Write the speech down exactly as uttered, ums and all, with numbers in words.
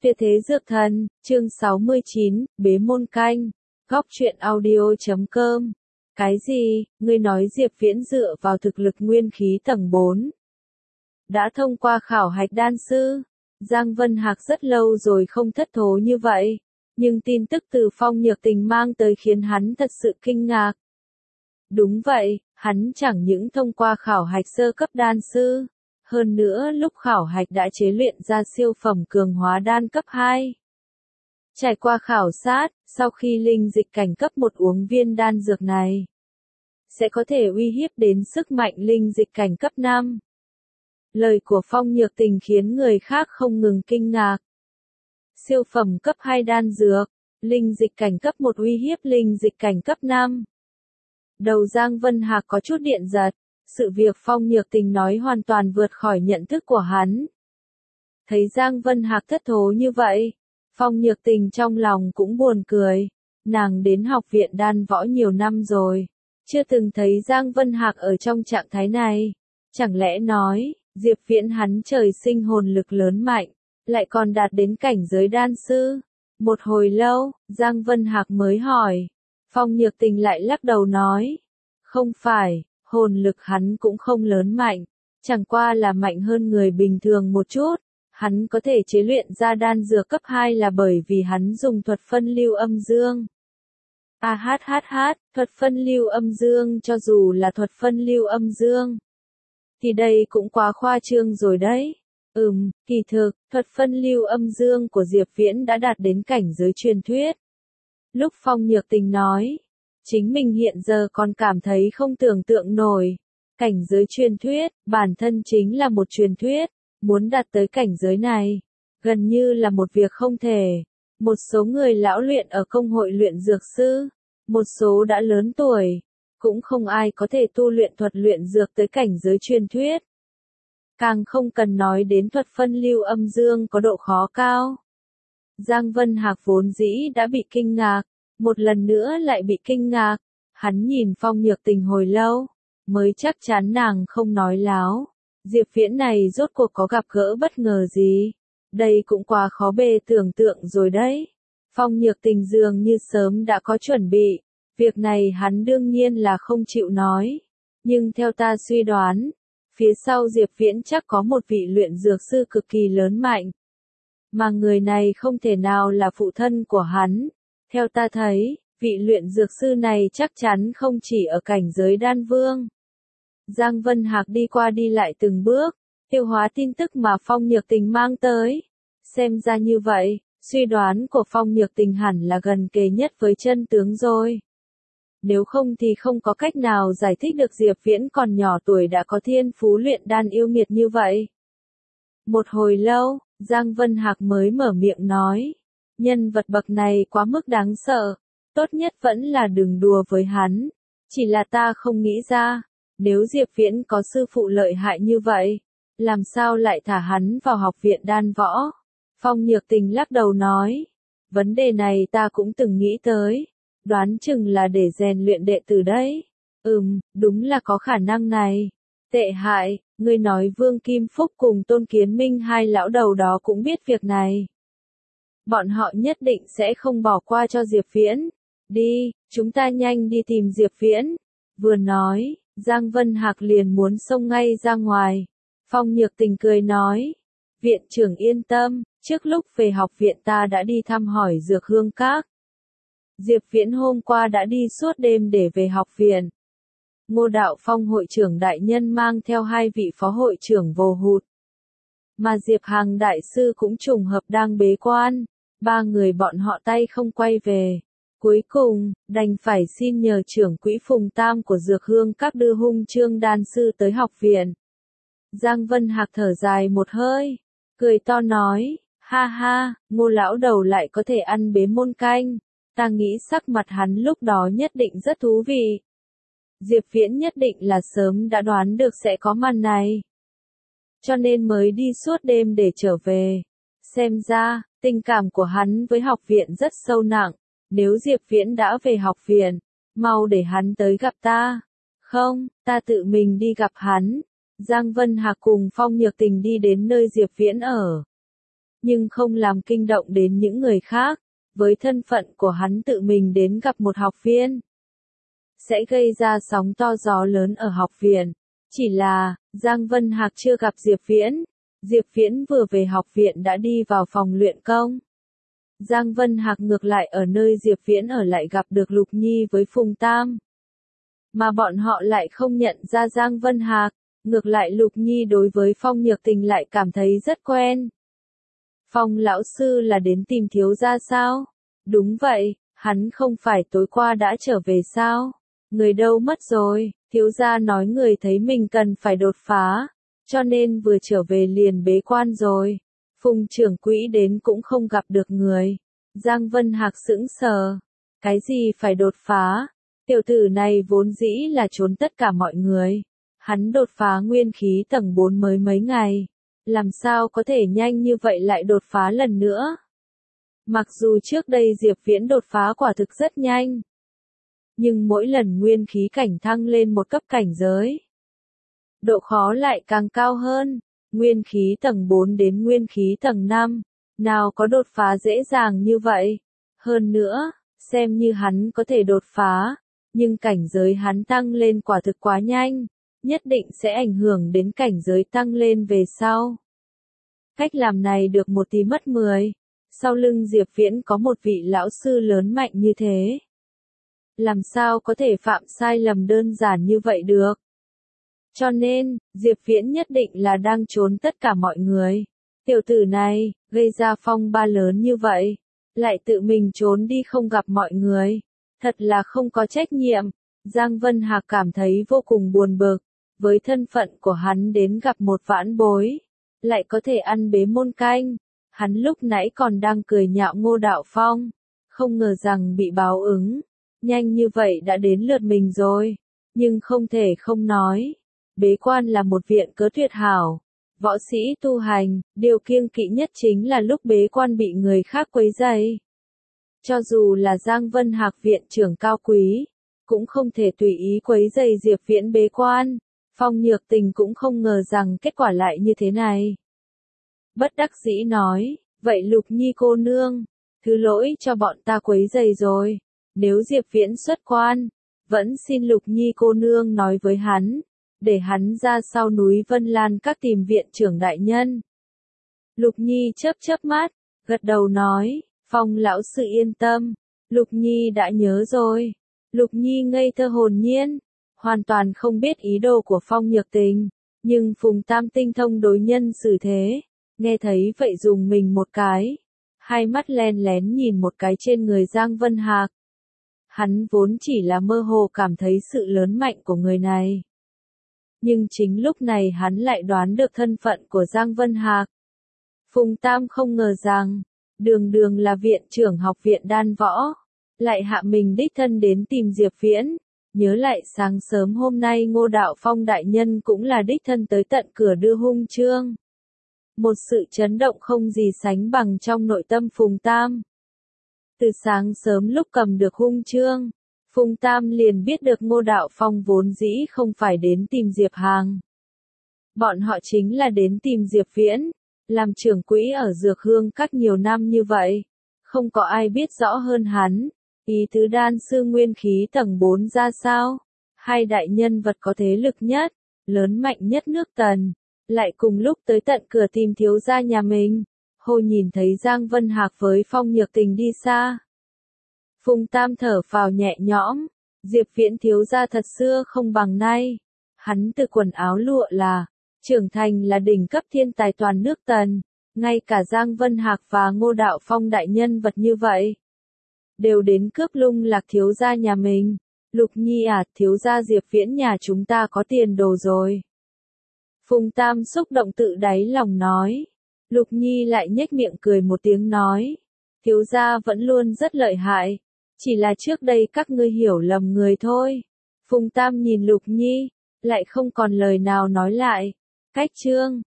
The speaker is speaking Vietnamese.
Tuyệt thế dược thần, chương sáu mươi chín, bế môn canh, góc truyện audio chấm com. Cái gì, ngươi nói Diệp Viễn dựa vào thực lực nguyên khí tầng bốn. Đã thông qua khảo hạch đan sư. Giang Vân Hạc rất lâu rồi không thất thố như vậy, nhưng tin tức từ Phong Nhược Tình mang tới khiến hắn thật sự kinh ngạc. Đúng vậy, hắn chẳng những thông qua khảo hạch sơ cấp đan sư, hơn nữa lúc khảo hạch đã chế luyện ra siêu phẩm cường hóa đan cấp hai. Trải qua khảo sát, sau khi linh dịch cảnh cấp một uống viên đan dược này, sẽ có thể uy hiếp đến sức mạnh linh dịch cảnh cấp năm. Lời của Phong Nhược Tình khiến người khác không ngừng kinh ngạc. Siêu phẩm cấp hai đan dược, linh dịch cảnh cấp một uy hiếp linh dịch cảnh cấp năm. Đầu Giang Vân Hạc có chút điện giật, sự việc Phong Nhược Tình nói hoàn toàn vượt khỏi nhận thức của hắn. Thấy Giang Vân Hạc thất thố như vậy, Phong Nhược Tình trong lòng cũng buồn cười, nàng đến học viện đan võ nhiều năm rồi, chưa từng thấy Giang Vân Hạc ở trong trạng thái này, chẳng lẽ nói, Diệp Viễn hắn trời sinh hồn lực lớn mạnh, lại còn đạt đến cảnh giới đan sư. Một hồi lâu, Giang Vân Hạc mới hỏi, Phong Nhược Tình lại lắc đầu nói, không phải, hồn lực hắn cũng không lớn mạnh, chẳng qua là mạnh hơn người bình thường một chút, hắn có thể chế luyện ra đan dược cấp hai là bởi vì hắn dùng thuật phân lưu âm dương. A hát hát hát, thuật phân lưu âm dương cho dù là thuật phân lưu âm dương, thì đây cũng quá khoa trương rồi đấy. Ừm, kỳ thực, thuật phân lưu âm dương của Diệp Viễn đã đạt đến cảnh giới truyền thuyết. Lúc Phong Nhược Tình nói, chính mình hiện giờ còn cảm thấy không tưởng tượng nổi. Cảnh giới truyền thuyết, bản thân chính là một truyền thuyết, muốn đạt tới cảnh giới này, gần như là một việc không thể. Một số người lão luyện ở công hội luyện dược sư, một số đã lớn tuổi, cũng không ai có thể tu luyện thuật luyện dược tới cảnh giới truyền thuyết. Càng không cần nói đến thuật phân lưu âm dương có độ khó cao. Giang Vân Hạc vốn dĩ đã bị kinh ngạc, một lần nữa lại bị kinh ngạc. Hắn nhìn Phong Nhược Tình hồi lâu, mới chắc chắn nàng không nói láo. Diệp Viễn này rốt cuộc có gặp gỡ bất ngờ gì? Đây cũng quá khó bề tưởng tượng rồi đấy. Phong Nhược Tình dường như sớm đã có chuẩn bị. Việc này hắn đương nhiên là không chịu nói. Nhưng theo ta suy đoán, phía sau Diệp Viễn chắc có một vị luyện dược sư cực kỳ lớn mạnh. Mà người này không thể nào là phụ thân của hắn. Theo ta thấy, vị luyện dược sư này chắc chắn không chỉ ở cảnh giới đan vương. Giang Vân Hạc đi qua đi lại từng bước, tiêu hóa tin tức mà Phong Nhược Tình mang tới. Xem ra như vậy, suy đoán của Phong Nhược Tình hẳn là gần kề nhất với chân tướng rồi. Nếu không thì không có cách nào giải thích được Diệp Viễn còn nhỏ tuổi đã có thiên phú luyện đan yêu nghiệt như vậy. Một hồi lâu, Giang Vân Hạc mới mở miệng nói, nhân vật bậc này quá mức đáng sợ, tốt nhất vẫn là đừng đùa với hắn, chỉ là ta không nghĩ ra, nếu Diệp Viễn có sư phụ lợi hại như vậy, làm sao lại thả hắn vào học viện đan võ? Phong Nhược Tình lắc đầu nói, vấn đề này ta cũng từng nghĩ tới. Đoán chừng là để rèn luyện đệ tử đấy. Ừm, đúng là có khả năng này. Tệ hại, ngươi nói Vương Kim Phúc cùng Tôn Kiến Minh hai lão đầu đó cũng biết việc này. Bọn họ nhất định sẽ không bỏ qua cho Diệp Viễn. Đi, chúng ta nhanh đi tìm Diệp Viễn. Vừa nói, Giang Vân Hạc liền muốn xông ngay ra ngoài. Phong Nhược Tình cười nói, viện trưởng yên tâm, trước lúc về học viện ta đã đi thăm hỏi Dược Hương Các. Diệp Viễn hôm qua đã đi suốt đêm để về học viện. Ngô Đạo Phong hội trưởng đại nhân mang theo hai vị phó hội trưởng vô hụt. Mà Diệp Hằng đại sư cũng trùng hợp đang bế quan. Ba người bọn họ tay không quay về. Cuối cùng, đành phải xin nhờ trưởng quỹ Phùng Tam của Dược Hương Các đưa hung chương đan sư tới học viện. Giang Vân Hạc thở dài một hơi, cười to nói, ha ha, Ngô lão đầu lại có thể ăn bế môn canh. Ta nghĩ sắc mặt hắn lúc đó nhất định rất thú vị. Diệp Viễn nhất định là sớm đã đoán được sẽ có màn này. Cho nên mới đi suốt đêm để trở về. Xem ra, tình cảm của hắn với học viện rất sâu nặng. Nếu Diệp Viễn đã về học viện, mau để hắn tới gặp ta. Không, ta tự mình đi gặp hắn. Giang Vân Hạc cùng Phong Nhược Tình đi đến nơi Diệp Viễn ở. nhưng không làm kinh động đến những người khác, với thân phận của hắn tự mình đến gặp một học viên, sẽ gây ra sóng to gió lớn ở học viện. Chỉ là, Giang Vân Hạc chưa gặp Diệp Viễn. Diệp Viễn vừa về học viện đã đi vào phòng luyện công. Giang Vân Hạc ngược lại ở nơi Diệp Viễn ở lại gặp được Lục Nhi với Phùng Tam. Mà bọn họ lại không nhận ra Giang Vân Hạc, ngược lại Lục Nhi đối với Phong Nhược Tình lại cảm thấy rất quen. Phong lão sư là đến tìm thiếu gia sao? Đúng vậy, hắn không phải tối qua đã trở về sao? Người đâu mất rồi? Thiếu gia nói người thấy mình cần phải đột phá, cho nên vừa trở về liền bế quan rồi. Phùng trưởng quỹ đến cũng không gặp được người. Giang Vân Hạc sững sờ. Cái gì phải đột phá? Tiểu tử này vốn dĩ là trốn tất cả mọi người. Hắn đột phá nguyên khí tầng bốn mới mấy ngày. Làm sao có thể nhanh như vậy lại đột phá lần nữa? Mặc dù trước đây Diệp Viễn đột phá quả thực rất nhanh, nhưng mỗi lần nguyên khí cảnh thăng lên một cấp cảnh giới, độ khó lại càng cao hơn. Nguyên khí tầng bốn đến nguyên khí tầng năm, nào có đột phá dễ dàng như vậy. Hơn nữa, xem như hắn có thể đột phá, nhưng cảnh giới hắn tăng lên quả thực quá nhanh, nhất định sẽ ảnh hưởng đến cảnh giới tăng lên về sau. Cách làm này được một tí mất mười. Sau lưng Diệp Viễn có một vị lão sư lớn mạnh như thế, làm sao có thể phạm sai lầm đơn giản như vậy được? Cho nên, Diệp Viễn nhất định là đang trốn tất cả mọi người. Tiểu tử này, gây ra phong ba lớn như vậy, lại tự mình trốn đi không gặp mọi người. Thật là không có trách nhiệm. Giang Vân Hạc cảm thấy vô cùng buồn bực. Với thân phận của hắn đến gặp một vãn bối, lại có thể ăn bế môn canh. Hắn lúc nãy còn đang cười nhạo Ngô Đạo Phong, không ngờ rằng bị báo ứng. Nhanh như vậy đã đến lượt mình rồi. Nhưng không thể không nói, bế quan là một viện cớ tuyệt hảo. Võ sĩ tu hành, điều kiêng kỵ nhất chính là lúc bế quan bị người khác quấy rầy. Cho dù là Giang Vân Hạc viện trưởng cao quý, cũng không thể tùy ý quấy rầy Diệp Viễn bế quan. Phong Nhược Tình cũng không ngờ rằng kết quả lại như thế này. Bất đắc dĩ nói, vậy Lục Nhi cô nương, thứ lỗi cho bọn ta quấy rầy rồi. Nếu Diệp Viễn xuất quan, vẫn xin Lục Nhi cô nương nói với hắn, để hắn ra sau núi Vân Lan các tìm viện trưởng đại nhân. Lục Nhi chớp chớp mắt, gật đầu nói, Phong lão sư yên tâm, Lục Nhi đã nhớ rồi. Lục Nhi ngây thơ hồn nhiên, hoàn toàn không biết ý đồ của Phong Nhược Tình, nhưng Phùng Tam tinh thông đối nhân xử thế, nghe thấy vậy dùng mình một cái, hai mắt len lén nhìn một cái trên người Giang Vân Hạc. Hắn vốn chỉ là mơ hồ cảm thấy sự lớn mạnh của người này. Nhưng chính lúc này hắn lại đoán được thân phận của Giang Vân Hạc. Phùng Tam không ngờ rằng, đường đường là viện trưởng học viện đan võ, lại hạ mình đích thân đến tìm Diệp Viễn. Nhớ lại sáng sớm hôm nay Ngô Đạo Phong đại nhân cũng là đích thân tới tận cửa đưa hung chương. Một sự chấn động không gì sánh bằng trong nội tâm Phùng Tam. Từ sáng sớm lúc cầm được hung chương, Phùng Tam liền biết được Ngô Đạo Phong vốn dĩ không phải đến tìm Diệp Hàng. Bọn họ chính là đến tìm Diệp Viễn, làm trưởng quỹ ở Dược Hương các nhiều năm như vậy. Không có ai biết rõ hơn hắn, ý tứ đan sư nguyên khí tầng bốn ra sao. Hai đại nhân vật có thế lực nhất, lớn mạnh nhất nước Tần, lại cùng lúc tới tận cửa tìm thiếu gia nhà mình. Hồ nhìn thấy Giang Vân Hạc với Phong Nhược Tình đi xa, Phùng Tam thở phào nhẹ nhõm. Diệp Viễn thiếu gia thật xưa không bằng nay. Hắn từ quần áo lụa là, trưởng thành là đỉnh cấp thiên tài toàn nước Tần. Ngay cả Giang Vân Hạc và Ngô Đạo Phong đại nhân vật như vậy, đều đến cướp Lung Lạc thiếu gia nhà mình. Lục Nhi à, thiếu gia Diệp Viễn nhà chúng ta có tiền đồ rồi. Phùng Tam xúc động tự đáy lòng nói. Lục Nhi lại nhếch miệng cười một tiếng nói. Thiếu gia vẫn luôn rất lợi hại. Chỉ là trước đây các ngươi hiểu lầm người thôi. Phùng Tam nhìn Lục Nhi, lại không còn lời nào nói lại. Cách chương